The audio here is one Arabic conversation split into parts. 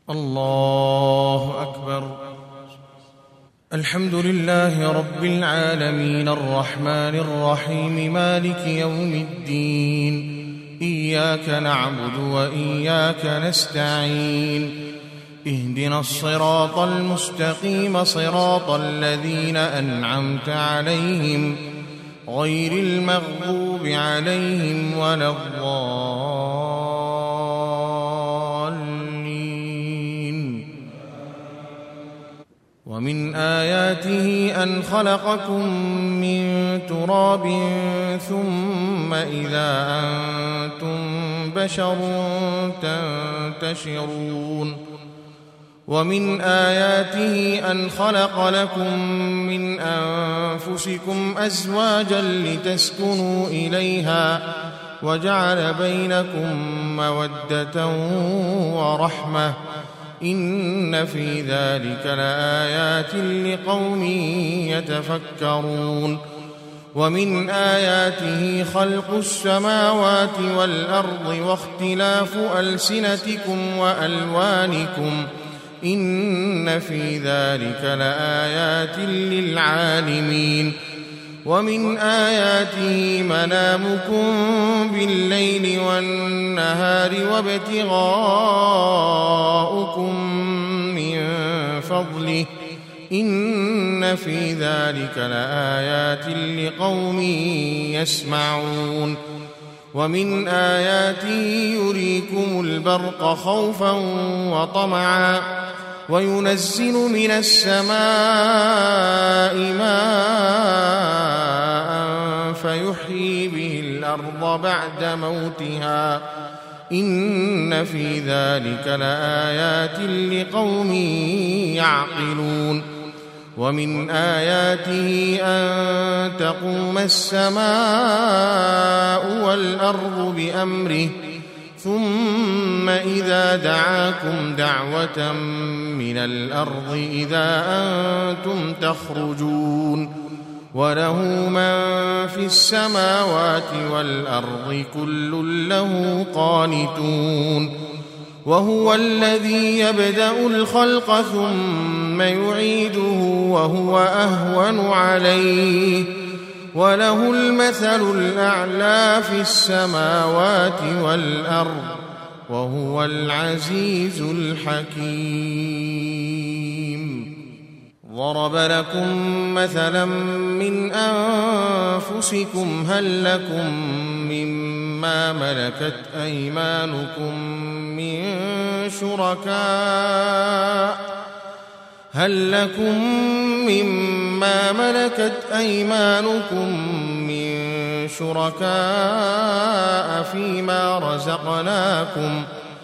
الله أكبر. الحمد لله رب العالمين الرحمن الرحيم مالك يوم الدين. إياك نعبد وإياك نستعين. اهدنا الصراط المستقيم صراط الذين أنعمت عليهم غير المغضوب عليهم ولا الضالين. ومن آياته أن خلقكم من تراب ثم إذا أنتم بشر تنتشرون. ومن آياته أن خلق لكم من أنفسكم أزواجا لتسكنوا إليها وجعل بينكم مودة ورحمة إن في ذلك لآيات لقوم يتفكرون. ومن آياته خلق السماوات والأرض واختلاف ألسنتكم وألوانكم إن في ذلك لآيات للعالمين. ومن آياته منامكم بالليل والنهار وابتغاؤكم من فضله إن في ذلك لآيات لقوم يسمعون. ومن آياته يريكم البرق خوفا وطمعا وينزل من السماء ماء فيحيي به الأرض بعد موتها إن في ذلك لآيات لقوم يعقلون. ومن آياته أن تقوم السماء والأرض بأمره ثم إذا دعاكم دعوة من الأرض إذا أنتم تخرجون. وله من في السماوات والأرض كل له قانتون. وهو الذي يبدأ الخلق ثم يعيده وهو أهون عليه وله المثل الأعلى في السماوات والأرض وهو العزيز الحكيم. ضرب لكم مثلا من أنفسكم هل لكم مما ملكت أيمانكم من شركاء فيما رزقناكم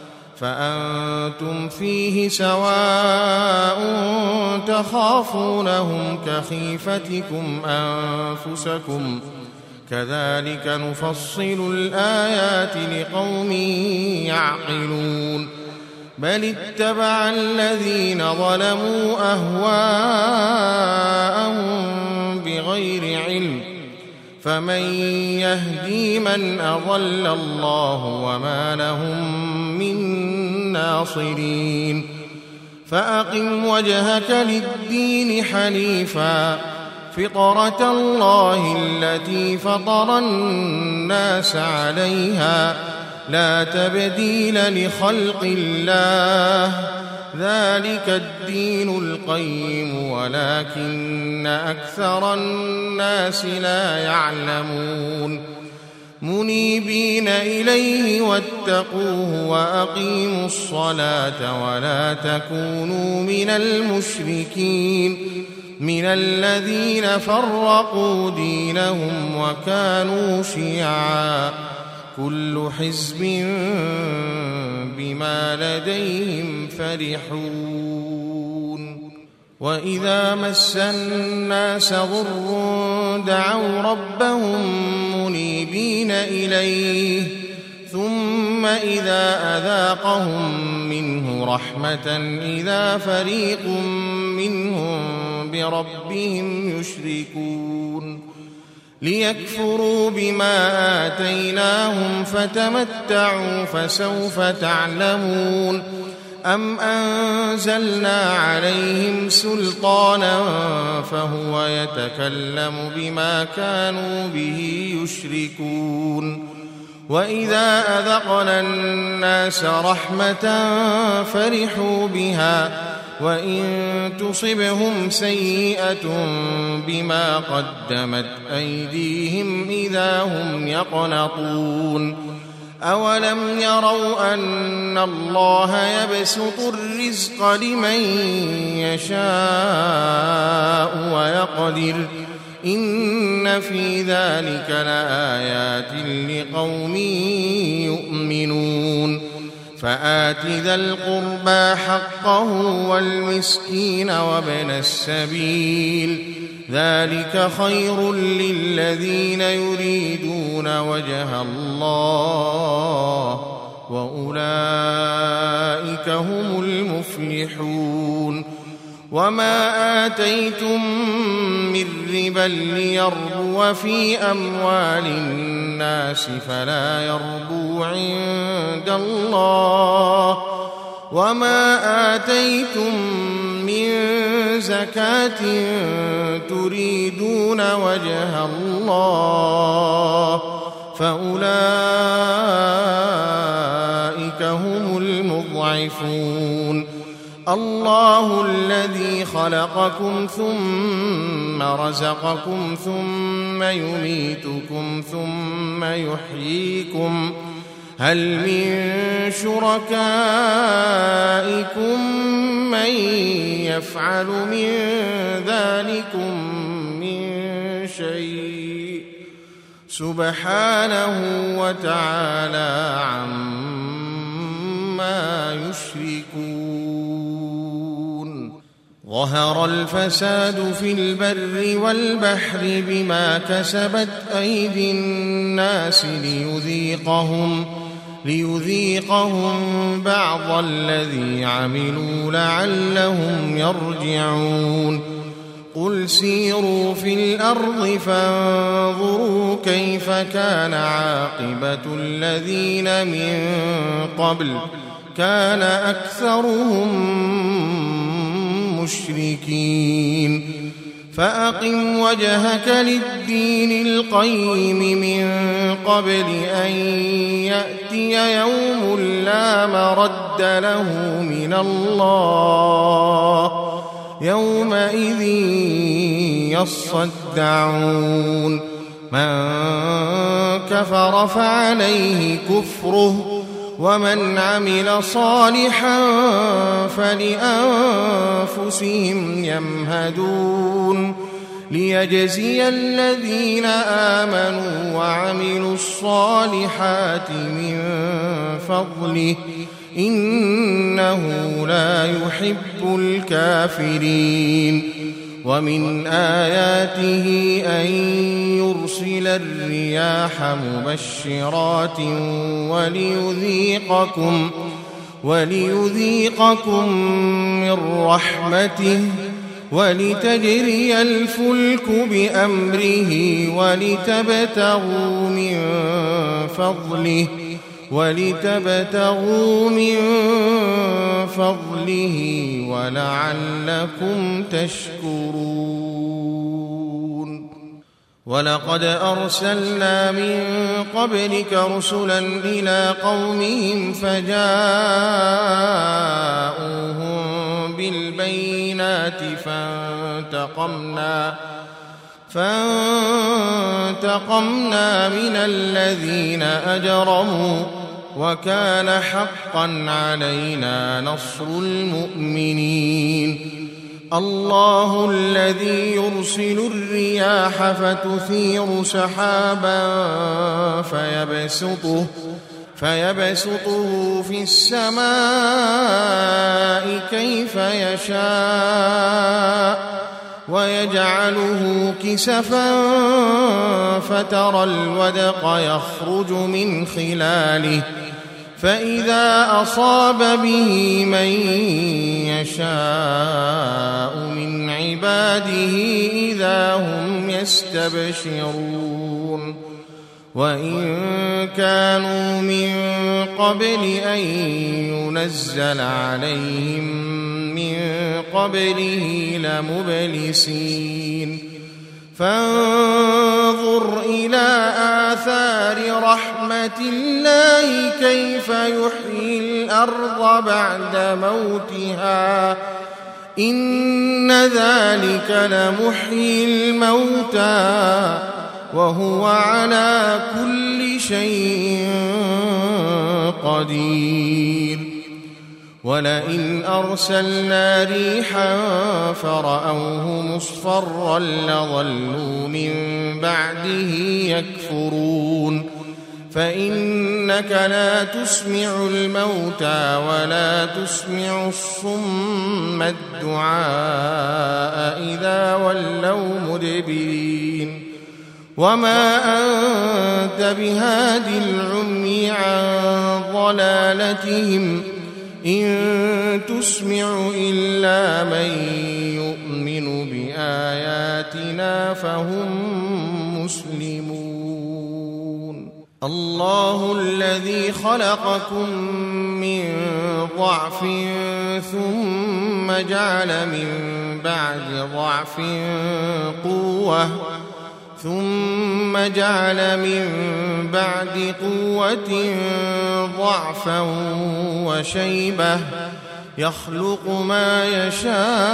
فأنتم فيه سواء تخافونهم كخيفتكم أنفسكم كذلك نفصل الآيات لقوم يعقلون. بل اتبع الذين ظلموا أهواءهم بغير علم فمن يهدي من أضل الله وما لهم من ناصرين. فأقم وجهك للدين حنيفا فطرة الله التي فطر الناس عليها لا تبديل لخلق الله ذلك الدين القيم ولكن أكثر الناس لا يعلمون. منيبين إليه واتقوه وأقيموا الصلاة ولا تكونوا من المشركين من الذين فرقوا دينهم وكانوا شيعا كل حزب بما لديهم فرحون. وإذا مس الناس ضر دعوا ربهم منيبين إليه ثم إذا أذاقهم منه رحمة إذا فريق منهم بربهم يشركون. ليكفروا بما آتيناهم فتمتعوا فسوف تعلمون. أم أنزلنا عليهم سلطانا فهو يتكلم بما كانوا به يشركون وإذا أذقنا الناس رحمة فرحوا بها وإن تصبهم سيئة بما قدمت أيديهم إذا هم يقنطون أولم يروا أن الله يبسط الرزق لمن يشاء ويقدر إن في ذلك لآيات لقوم يؤمنون فآت ذا القربى حقه والمسكين وابن السبيل ذلك خير للذين يريدون وجه الله وأولئك هم المفلحون وما آتيتم من ربا ليربو في أموال الناس فلا يربو عند الله وما آتيتم من زكاة تريدون وجه الله فأولئك هم المضعفون الله الذي خلقكم ثم رزقكم ثم يميتكم ثم يحييكم هل من شركائكم من يفعل من ذلكم من شيء سبحانه وتعالى عما يشركون ظهر الفساد في البر والبحر بما كسبت أيدي الناس ليذيقهم بعض الذي عملوا لعلهم يرجعون قل سيروا في الأرض فانظروا كيف كان عاقبة الذين من قبل كان أكثرهم مشركين فأقم وجهك للدين القيم من قبل أن يأتي يوم لا مرد له من الله يومئذ يصدعون من كفر فعليه كفره ومن عمل صالحا فلأنفسهم يمهدون ليجزي الذين آمنوا وعملوا الصالحات من فضله إنه لا يحب الكافرين ومن آياته أن يرسل الرياح مبشرات وليذيقكم من رحمته ولتجري الفلك بأمره ولتبتغوا من فضله ولعلكم تشكرون ولقد أرسلنا من قبلك رسلا إلى قومهم فجاءوهم بالبينات فانتقمنا من الذين أجرموا وكان حقا علينا نصر المؤمنين الله الذي يرسل الرياح فتثير سحابا فيبسطه في السماء كيف يشاء ويجعله كسفا فترى الودق يخرج من خلاله فإذا أصاب به من يشاء من عباده إذا هم يستبشرون وإن كانوا من قبل أن ينزل عليهم من قبله لمبلسين فانظر إلى آثار رحمة الله كيف يحيي الأرض بعد موتها إن ذلك لمحيي الموتى وهو على كل شيء قدير ولئن أرسلنا ريحا فرأوه مصفرا لظلوا من بعده يكفرون فإنك لا تسمع الموتى ولا تسمع الصم الدعاء إذا ولوا مدبرين وما أنت بهاد العمي عن ضلالتهم إن تسمع إلا من يؤمن بآياتنا فهم مسلمون الله الذي خلقكم من ضعف ثم جعل من بعد ضعف قوة ثم جعل من بعد قوة ضعفا وشيبة يخلق ما يشاء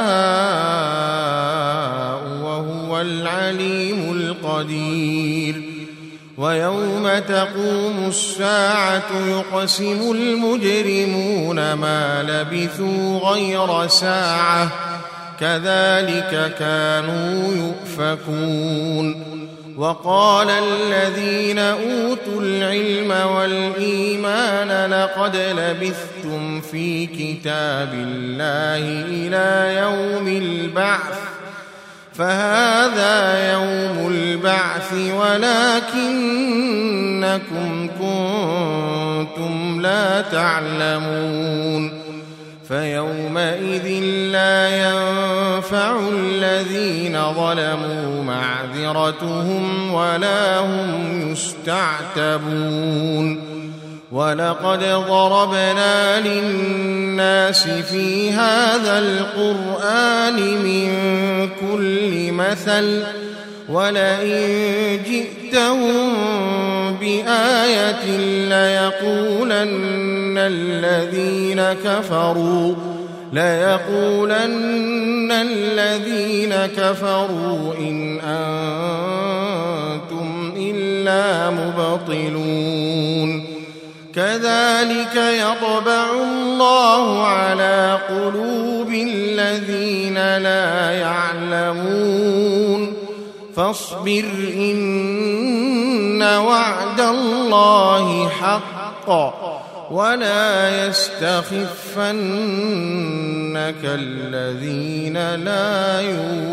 وهو العليم القدير ويوم تقوم الساعة يقسم المجرمون ما لبثوا غير ساعة كذلك كانوا يؤفكون وقال الذين أوتوا العلم والإيمان لقد لبثتم في كتاب الله إلى يوم البعث فهذا يوم البعث ولكنكم كنتم لا تعلمون فيومئذ لا ينفع الذين ظلموا معذرتهم ولا هم يستعتبون ولقد ضربنا للناس في هذا القرآن من كل مثل ولئن جئتهم بآية ليقولن الذين كفروا إن أنتم إلا مبطلون كذلك يطبع الله على قلوب الذين لا يعلمون فاصبر إن وعد الله حق ولا يستخفنك الذين لا يؤمنون